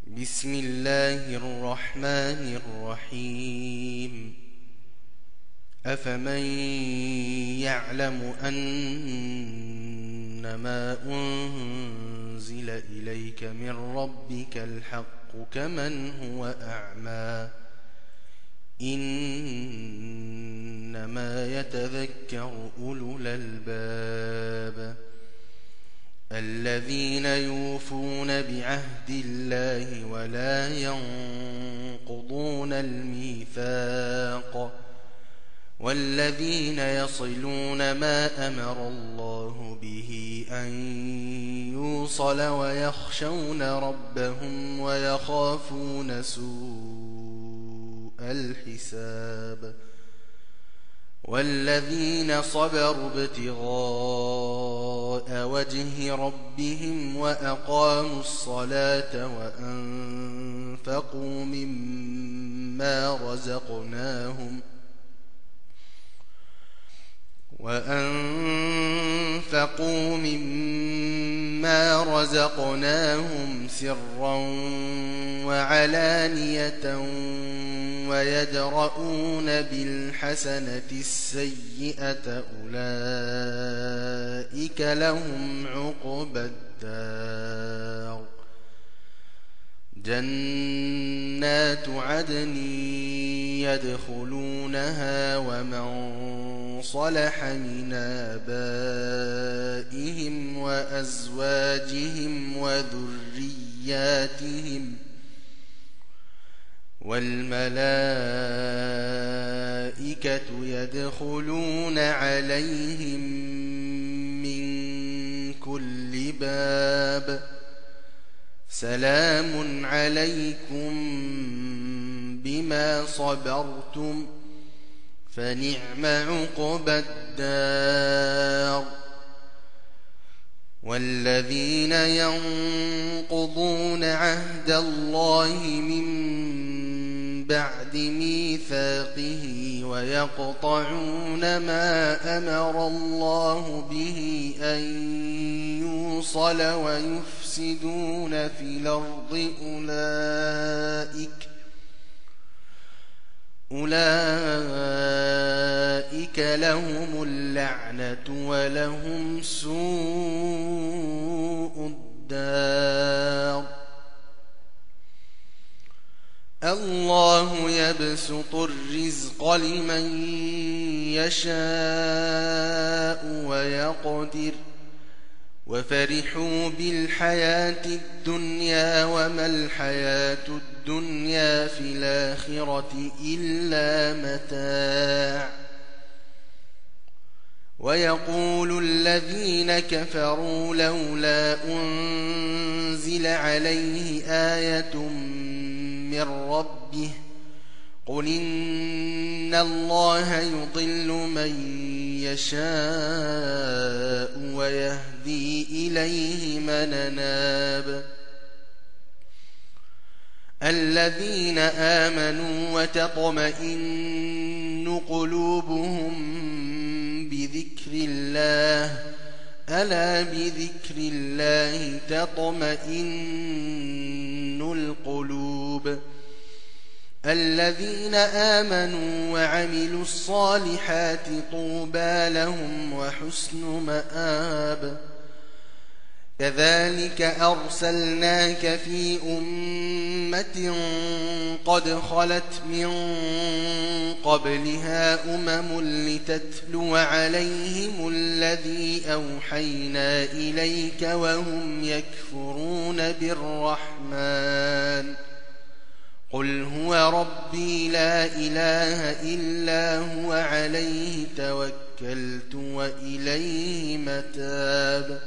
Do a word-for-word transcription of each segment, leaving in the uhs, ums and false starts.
بسم الله الرحمن الرحيم أفمن يعلم أنما أنزل إليك من ربك الحق كمن هو أعمى إنما يتذكر أولو الألباب الذين يوفون بعهد الله ولا ينقضون الميثاق والذين يصلون ما أمر الله به أن يوصل ويخشون ربهم ويخافون سوء الحساب والذين صبروا ابتغاء وجه ربهم وأقاموا الصلاة وأنفقوا مما رزقناهم وأنفقوا مما رزقناهم سرا وعلانية ويدرؤون بالحسنة السيئة أولئك لهم عقبى الدار جنات عدن يدخلونها ومن صلح من آبائهم وأزواجهم وذرياتهم والملائكة يدخلون عليهم من كل باب سلام عليكم بما صبرتم فنعم عقبى الدار والذين ينقضون عهد الله من بعد ميثاقه ويقطعون ما أمر الله به أن يوصل ويفسدون في الأرض أولئك أولئك لهم اللعنة ولهم سوء الدار الله يبسط الرزق لمن يشاء ويقدر وفرحوا بالحياة الدنيا وما الحياة الدنيا في الآخرة إلا متاع ويقول الذين كفروا لولا أنزل عليه آية من ربه قل إن الله يضل من يشاء ويهدي إليه من أناب الذين آمنوا وتطمئن قلوبهم بذكر الله ألا بذكر الله تطمئن القلوب الذين آمنوا وعملوا الصالحات طوبى لهم وحسن مآب كذلك أرسلناك في أمة قد خلت من قبلها أمم لتتلو عليهم الذي أوحينا إليك وهم يكفرون بالرحمن قل هو ربي لا إله إلا هو عليه توكلت وإليه متاب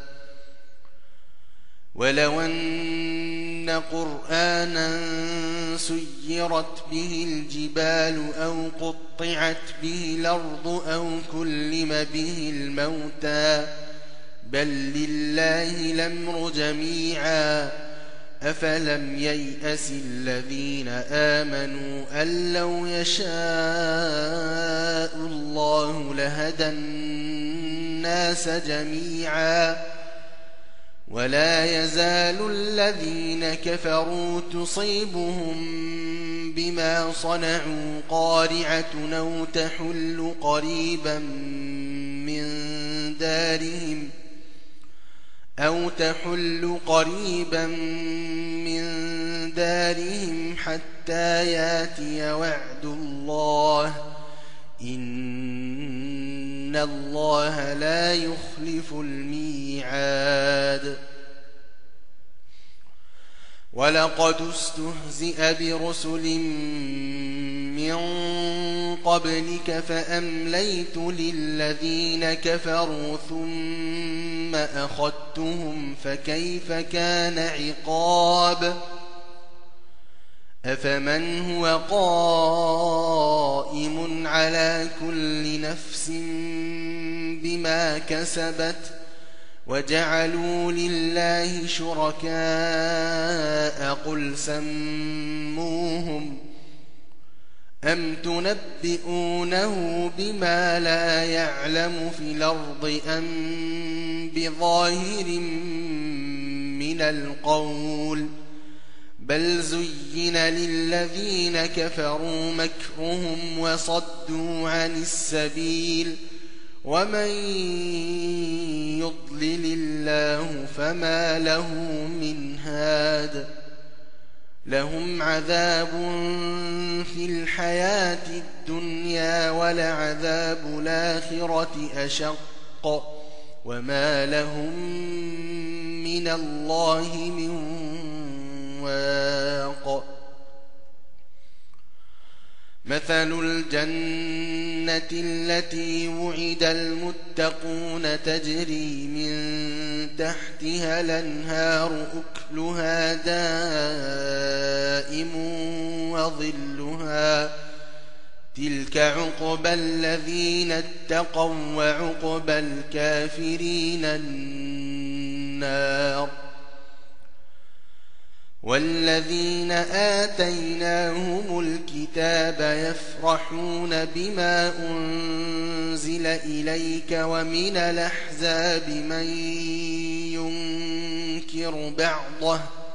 ولو أن قرآنا سيرت به الجبال أو قطعت به الأرض أو كلم به الموتى بل لله الأمر جميعا أفلم ييأس الذين آمنوا أن لو يشاء الله لهدى الناس جميعا ولا يزال الذين كفروا تصيبهم بما صنعوا قارعة أو تحل قريبا من دارهم أو تحل قريبا من دارهم حتى ياتي وعد الله إن الله لا يخلف الميعاد ولقد استهزئ برسل من قبلك فأمليت للذين كفروا ثم أخذتهم فكيف كان عقاب أفمن هو قائم على كل نفس بما كسبت وجعلوا لله شركاء قل سموهم أم تنبئونه بما لا يعلم في الأرض أم بظاهر من القول بل زين للذين كفروا مكرهم وصدوا عن السبيل ومن يضلل الله فما له من هاد لهم عذاب في الحياة الدنيا ولعذاب الآخرة أشق وما لهم من الله من واق مثل الجنة التي وعد المتقون تجري من تحتها الأنهار أكلها دائم وظلها تلك عقبى الذين اتقوا وعقبى الكافرين النار والذين آتيناهم الكتاب يفرحون بما أنزل إليك ومن الأحزاب من ينكر بعضه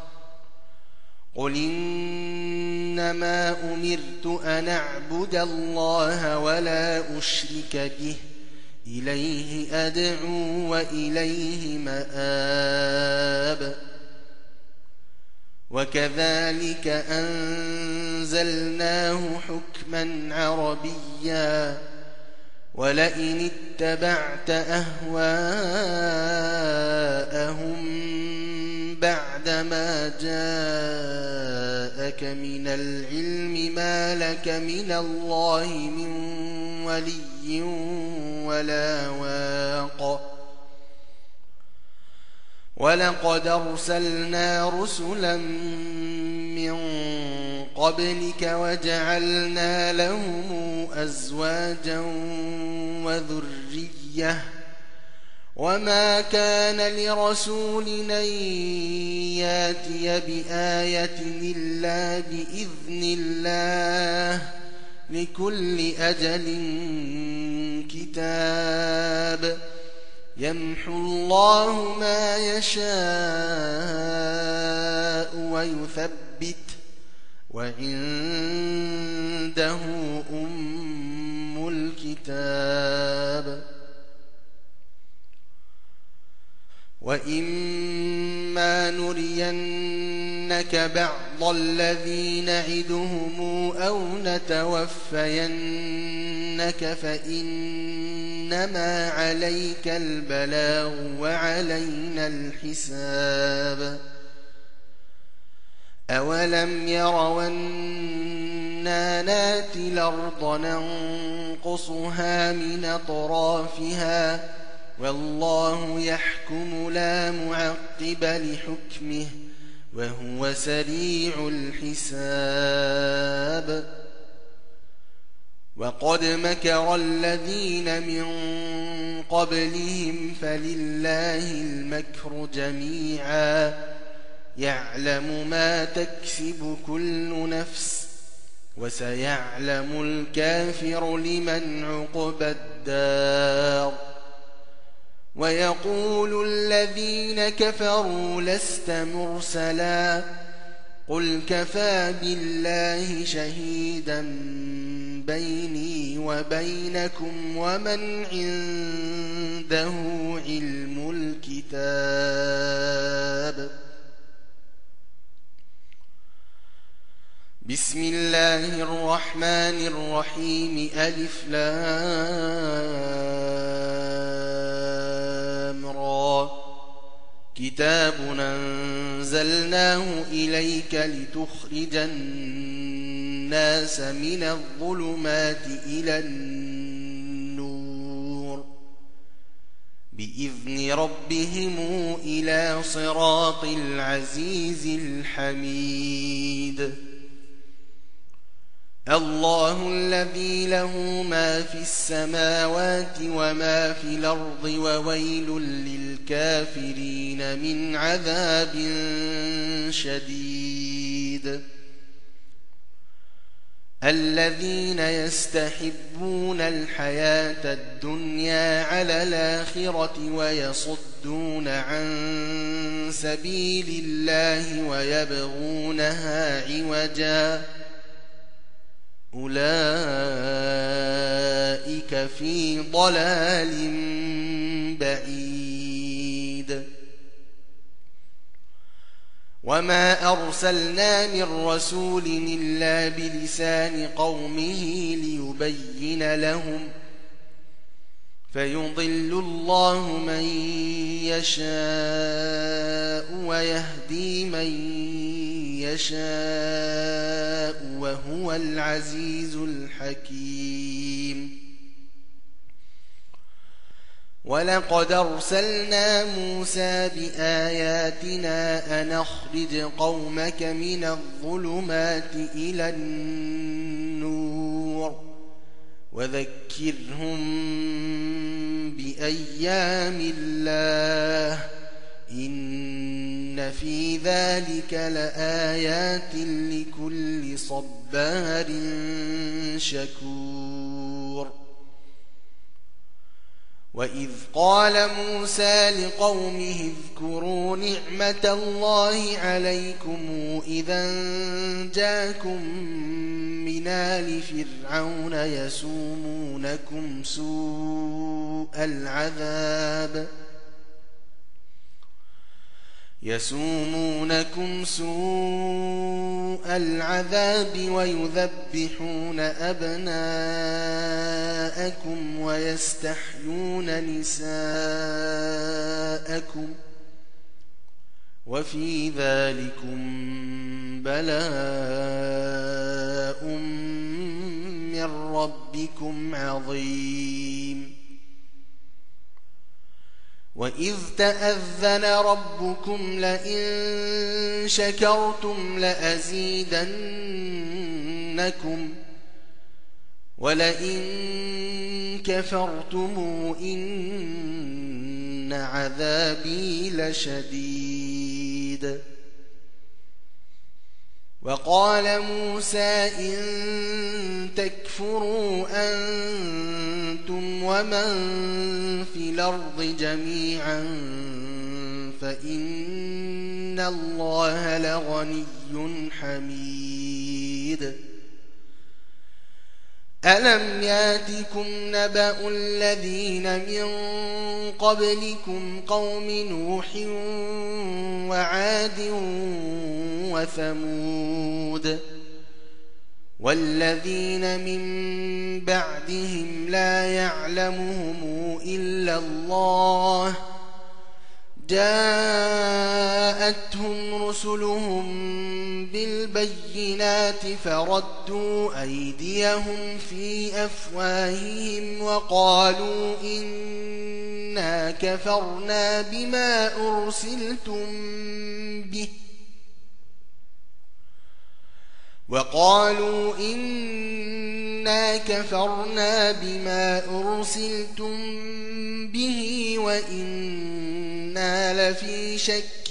قل إنما أمرت أن أعبد الله ولا أشرك به إليه أدعو وإليه مآب وكذلك أنزلناه حكما عربيا ولئن اتبعت أهواءهم بعدما جاءك من العلم ما لك من الله من ولي ولا واق ولقد أرسلنا رسلا من قبلك وجعلنا لهم أزواجا وذرية وما كان لرسول أن ياتي بآية إلا بإذن الله لكل أجل كتاب يمحو الله ما يشاء ويثبت وعنده أم الكتاب وإما نرينك بعض الذي نعدهم أو نتوفينك فإنما عليك البلاغ وعلينا الحساب أولم يروا أنا ناتي الأرض ننقصها من أطرافها والله يحكم لا معقب لحكمه وهو سريع الحساب وقد مكر الذين من قبلهم فلله المكر جميعا يعلم ما تكسب كل نفس وسيعلم الكافر لمن عقبى الدار ويقول الذين كفروا لست مرسلا قل كفى بالله شهيدا بيني وبينكم ومن عنده علم الكتاب. بسم الله الرحمن الرحيم. ألف لام را كتاب أنزلناه إليك لتخرج الناس من الظلمات إلى النور بإذن ربهم إلى صراط العزيز الحميد. الله الذي له ما في السماوات وما في الأرض وويل للكافرين من عذاب شديد. الذين يستحبون الحياة الدنيا على الآخرة ويصدون عن سبيل الله ويبغونها عوجا أولئك في ضلال بعيد. وما أرسلنا من رسول إلا بلسان قومه ليبين لهم فيضل الله من يشاء ويهدي من يشاء وهو العزيز الحكيم. ولقد أرسلنا موسى بآياتنا أن أخرج قومك من الظلمات إلى النور وذكرهم بأيام الله إن في ذلك لآيات لكل صبار شكور. وإذ قال موسى لقومه اذكروا نعمة الله عليكم إذا جاءكم من آل فرعون يسومونكم سوء العذاب يسومونكم سوء العذاب ويذبحون أبناءكم ويستحيون نساءكم وفي ذلكم بلاء من ربكم عظيم. وإذ تأذن ربكم لئن شكرتم لأزيدنكم ولئن كفرتم إن عذابي لشديد. وقال موسى إن تكفروا أنتم ومن في الأرض جميعا فإن الله لغني حميد. ألم ياتكم نبأ الذين من قبلكم قوم نوح وعاد وثمود والذين من بعدهم لا يعلمهم إلا الله جاءتهم رسلهم بالبينات فردوا أيديهم في أفواههم وقالوا إنا كفرنا بما أرسلتم به وقالوا إنا كفرنا بما أرسلتم به وإنا لفي شك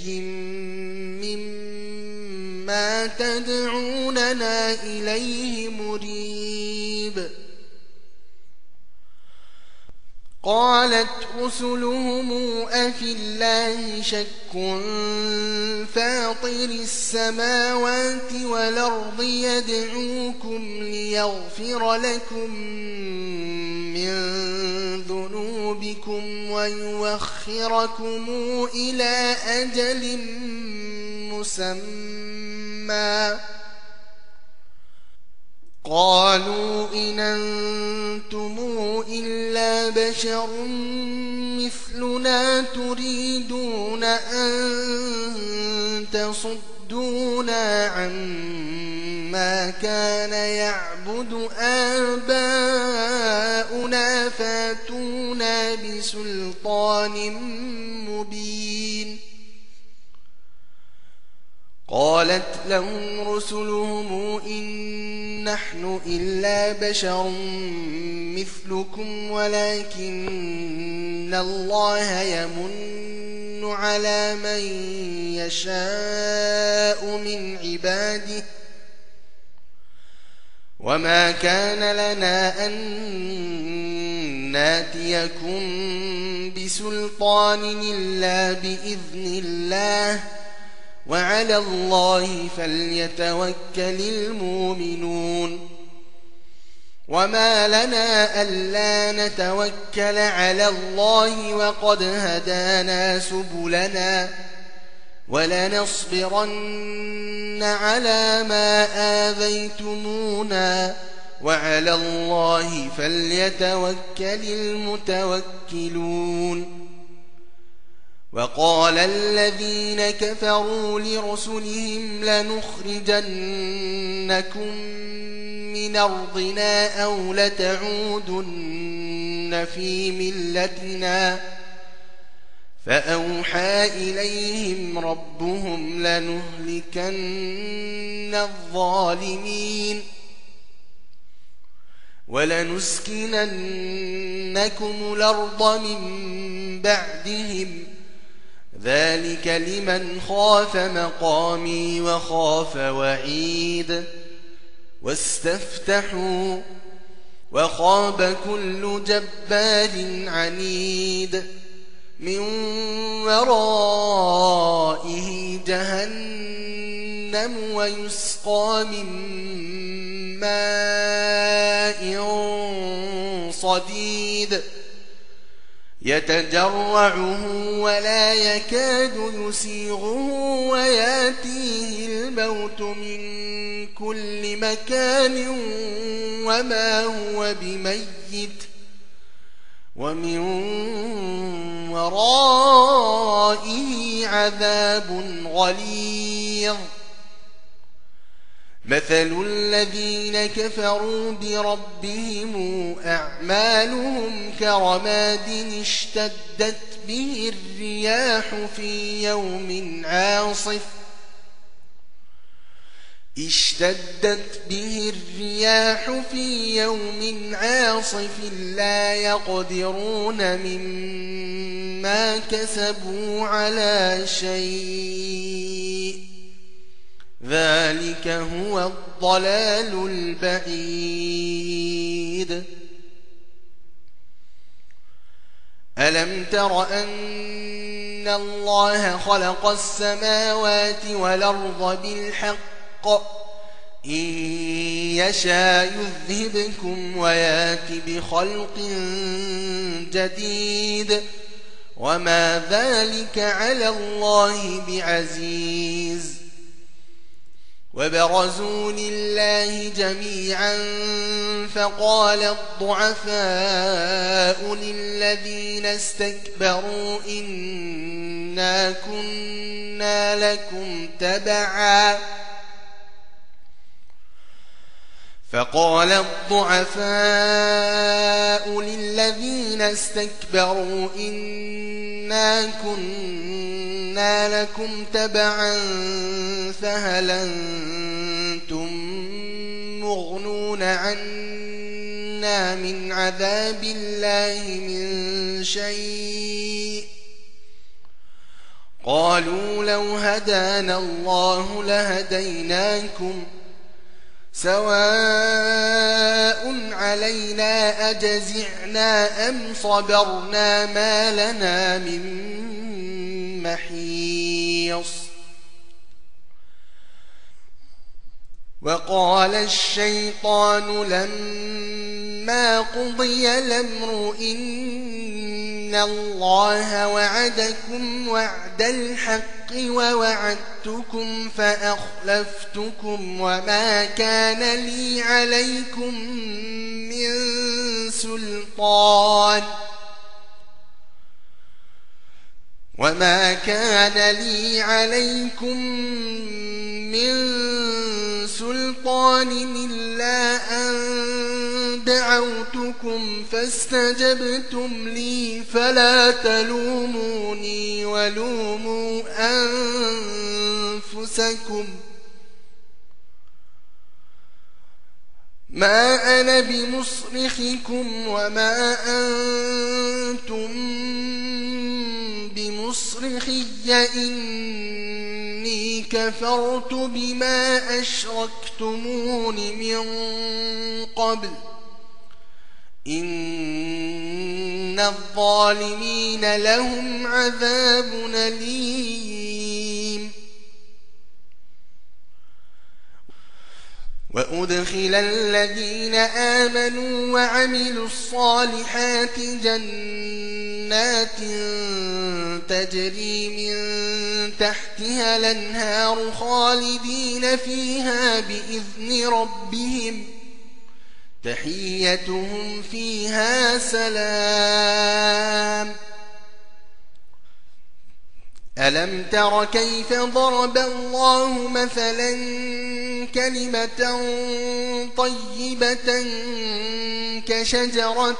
مما تدعوننا إليه مريب. قالت رسلهم أفي الله شك فاطر السماوات والأرض يدعوكم ليغفر لكم من ذنوبكم ويوخركم إلى أجل مسمى قالوا إن أنتم إلا بشر مثلنا تريدون أن تصدونا عما كان يعبد آباؤنا فاتونا بسلطان مبين قالت لهم رسلهم إن نحن إلا بشر مثلكم ولكن الله يمن على من يشاء من عباده وما كان لنا أن ناتيكم بسلطان إلا بإذن الله وعلى الله فليتوكل المؤمنون وما لنا ألا نتوكل على الله وقد هدانا سبلنا ولنصبرن على ما آذيتمونا وعلى الله فليتوكل المتوكلون وقال الذين كفروا لرسلهم لنخرجنكم من أرضنا أو لتعودن في ملتنا فأوحى إليهم ربهم لنهلكن الظالمين ولنسكننكم الأرض من بعدهم ذلك لمن خاف مقامي وخاف وعيد واستفتحوا وخاب كل جبار عنيد من ورائه جهنم ويسقى من ماء صديد يتجرعه ولا يكاد يسيغه وياتيه الموت من كل مكان وما هو بميت ومن ورائه عذاب غليظ مثل الذين كفروا بربهم أعمالهم كرماد اشتدت به الرياح في يوم عاصف اشتدت به الرياح في يوم عاصف لا يقدرون مما كسبوا على شيء ذلك هو الضلال البعيد ألم تر أن الله خلق السماوات والأرض بالحق إن يشاء يذهبكم ويات بخلق جديد وما ذلك على الله بعزيز وبرزوا لله جميعا فقال الضعفاء للذين استكبروا إنا كنا لكم تبعا فقال الضعفاء للذين استكبروا إنا كنا لكم تبعا فهل أنتم مغنون عنا من عذاب الله من شيء قالوا لو هدانا الله لهديناكم سواء علينا أجزعنا أم صبرنا ما لنا من محيص وقال الشيطان لما قضي الأمر إن الله وعدكم وعد الحق ووعدتكم فأخلفتكم وما كان لي عليكم من سلطان وما كان لي عليكم من سلطان إلا أن دعوتكم فاستجبتم لي فلا تلوموني ولوموا أنفسكم ما أنا بمصرخكم وما أنتم بمصرخي إني كفرت بما أشركتمون من قبل إن الظالمين لهم عذاب أليم وأدخل الذين آمنوا وعملوا الصالحات جنات تجري من تحتها الأنهار خالدين فيها بإذن ربهم تحيتهم فيها سلام ألم تر كيف ضرب الله مثلا كلمة طيبة كشجرة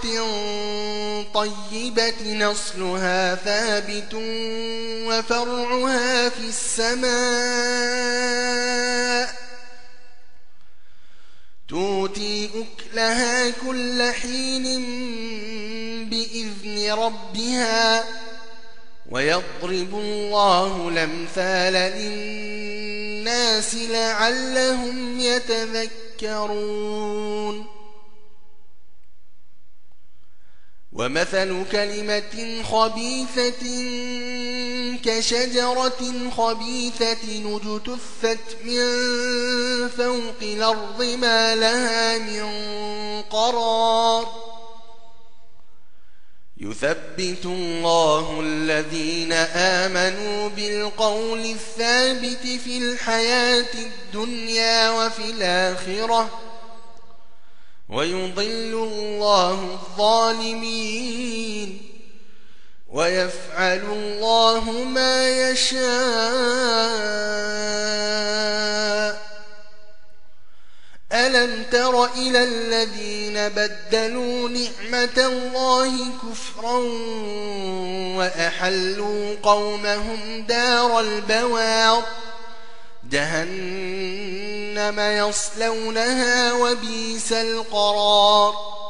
طيبة نصلها ثابت وفرعها في السماء تؤتي أكلها كل حين بإذن ربها ويضرب الله الأمثال للناس لعلهم يتذكرون ومثل كلمة خبيثة كشجرة خبيثة اجتثت من فوق الأرض ما لها من قرار يثبت الله الذين آمنوا بالقول الثابت في الحياة الدنيا وفي الآخرة ويضل الله الظالمين ويفعل الله ما يشاء ألم تر إلى الذين بدلوا نعمة الله كفرا وأحلوا قومهم دار البوار جهنم يصلونها وبئس القرار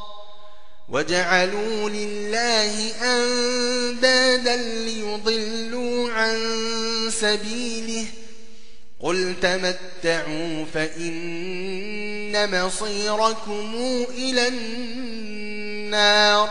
وجعلوا لله أندادا ليضلوا عن سبيله قل تمتعوا فإن مصيركم إلى النار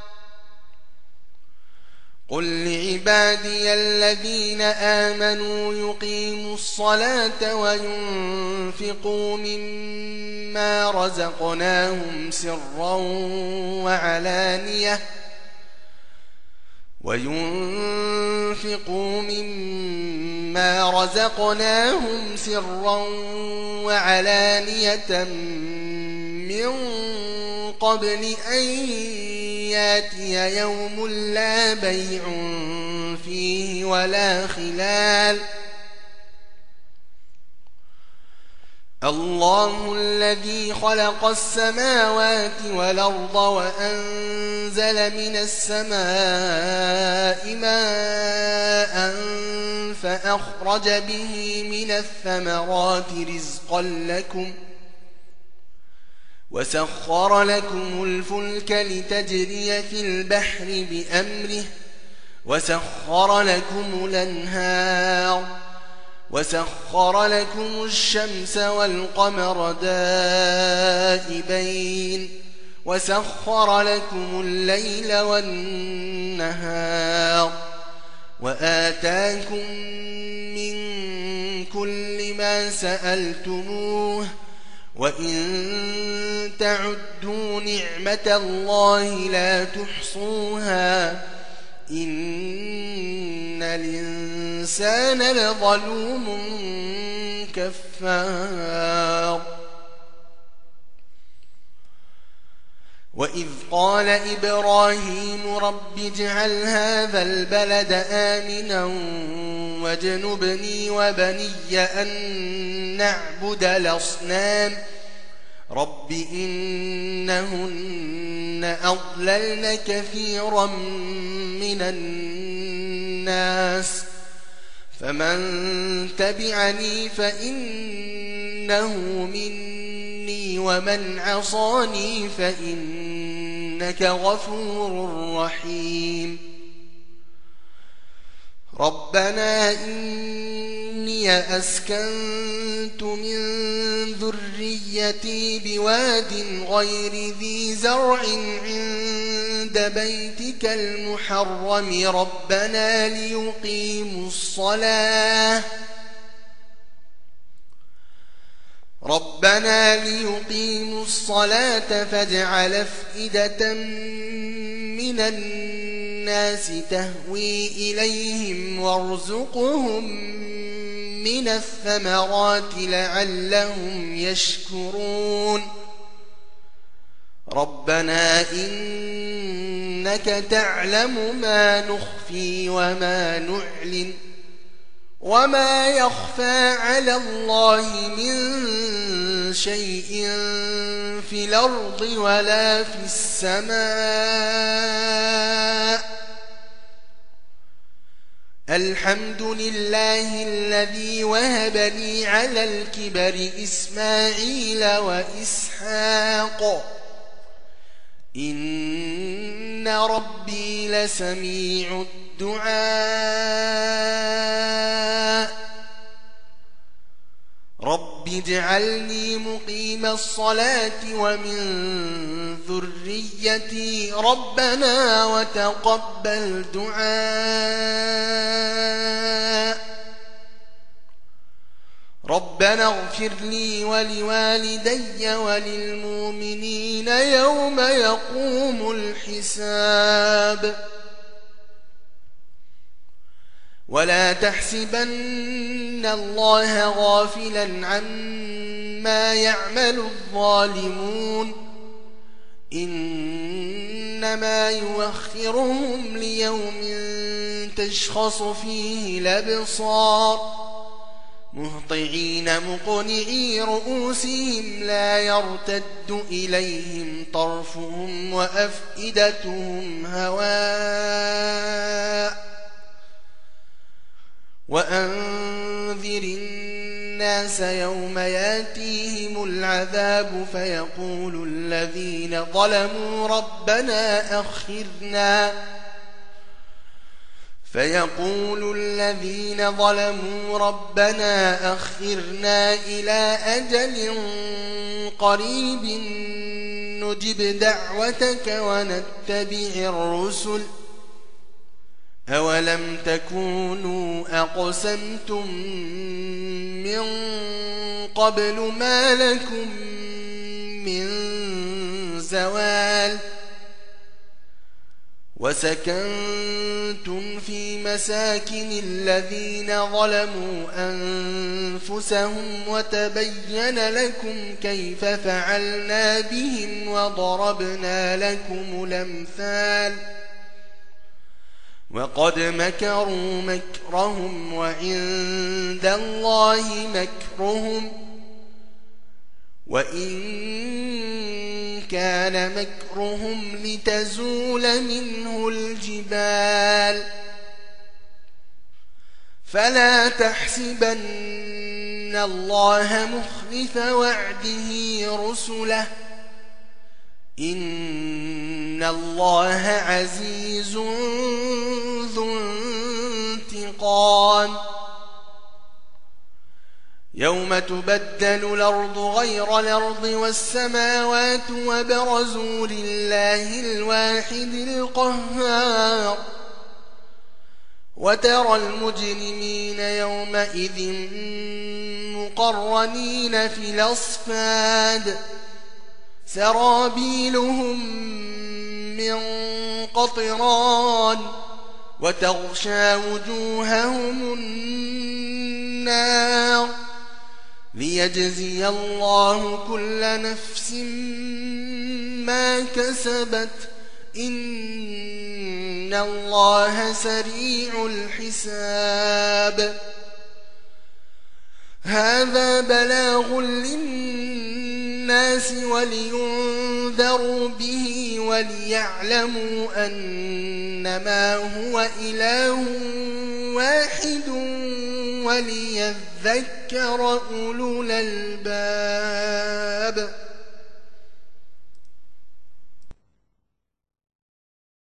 قل لعبادي الذين آمنوا يقيموا الصلاة وينفقوا مما رزقناهم سرا وعلانية وينفقوا مما رزقناهم سرا وعلانية من قبل أن ياتي يوم لا بيع فيه ولا خلال الله الذي خلق السماوات والأرض وأنزل من السماء ماء فأخرج به من الثمرات رزقا لكم وسخر لكم الفلك لتجري في البحر بأمره وسخر لكم الأنهار وسخر لكم الشمس والقمر دائبين وسخر لكم الليل والنهار وآتاكم من كل ما سألتموه وإن تعدوا نعمة الله لا تحصوها إن الإنسان لظلوم كفار وإذ قال إبراهيم رب اجعل هذا البلد آمنا واجنبني وبني أن نعبد الأصنام رب إنهن أضللن كثيرا من الناس فمن تبعني فإنه مني ومن عصاني فإنك غفور رحيم ربنا إني أسكنت من ذريتي بواد غير ذي زرع عند بيتك المحرم ربنا ليقيموا الصلاة ربنا ليقيموا الصلاة فاجعل أفئدة من الناس تهوي إليهم وارزقهم من الثمرات لعلهم يشكرون ربنا إنك تعلم ما نخفي وما نعلن وما يخفى على الله من شيء في الأرض ولا في السماء الحمد لله الذي وهب لي على الكبر إسماعيل وإسحاق إن ربي لسميع الدعاء رب اجعلني مقيم الصلاة ومن ذريتي ربنا وتقبل دعاء ربنا اغفر لي ولوالدي وللمؤمنين يوم يقوم الحساب ولا تحسبن الله غافلا عما يعمل الظالمون إنما يؤخرهم ليوم تشخص فيه الأبصار مهطعين مقنعي رؤوسهم لا يرتد إليهم طرفهم وأفئدتهم هواء وأنذر الناس يوم ياتيهم العذاب فيقول الذين ظلموا ربنا أخرنا فيقول الذين ظلموا ربنا أخرنا إلى أجل قريب نجب دعوتك ونتبع الرسل أولم تكونوا أقسمتم من قبل ما لكم من زوال وسكنتم في مساكن الذين ظلموا أنفسهم وتبين لكم كيف فعلنا بهم وضربنا لكم الأمثال وقد مكروا مكرهم وعند الله مكرهم وإن كان مكرهم لتزول منه الجبال فلا تحسبن الله مخلف وعده رسله إن الله عزيز ذو انتقام يوم تبدل الأرض غير الأرض والسماوات وبرزوا لله الواحد القهار وترى المجرمين يومئذ مقرنين في الأصفاد سرابيلهم من قطران وتغشى وجوههم النار ليجزي الله كل نفس ما كسبت إن الله سريع الحساب هذا بلاغ للناس ولينذروا به وليعلموا أنما هو إله واحد وليذكر أولو الألباب.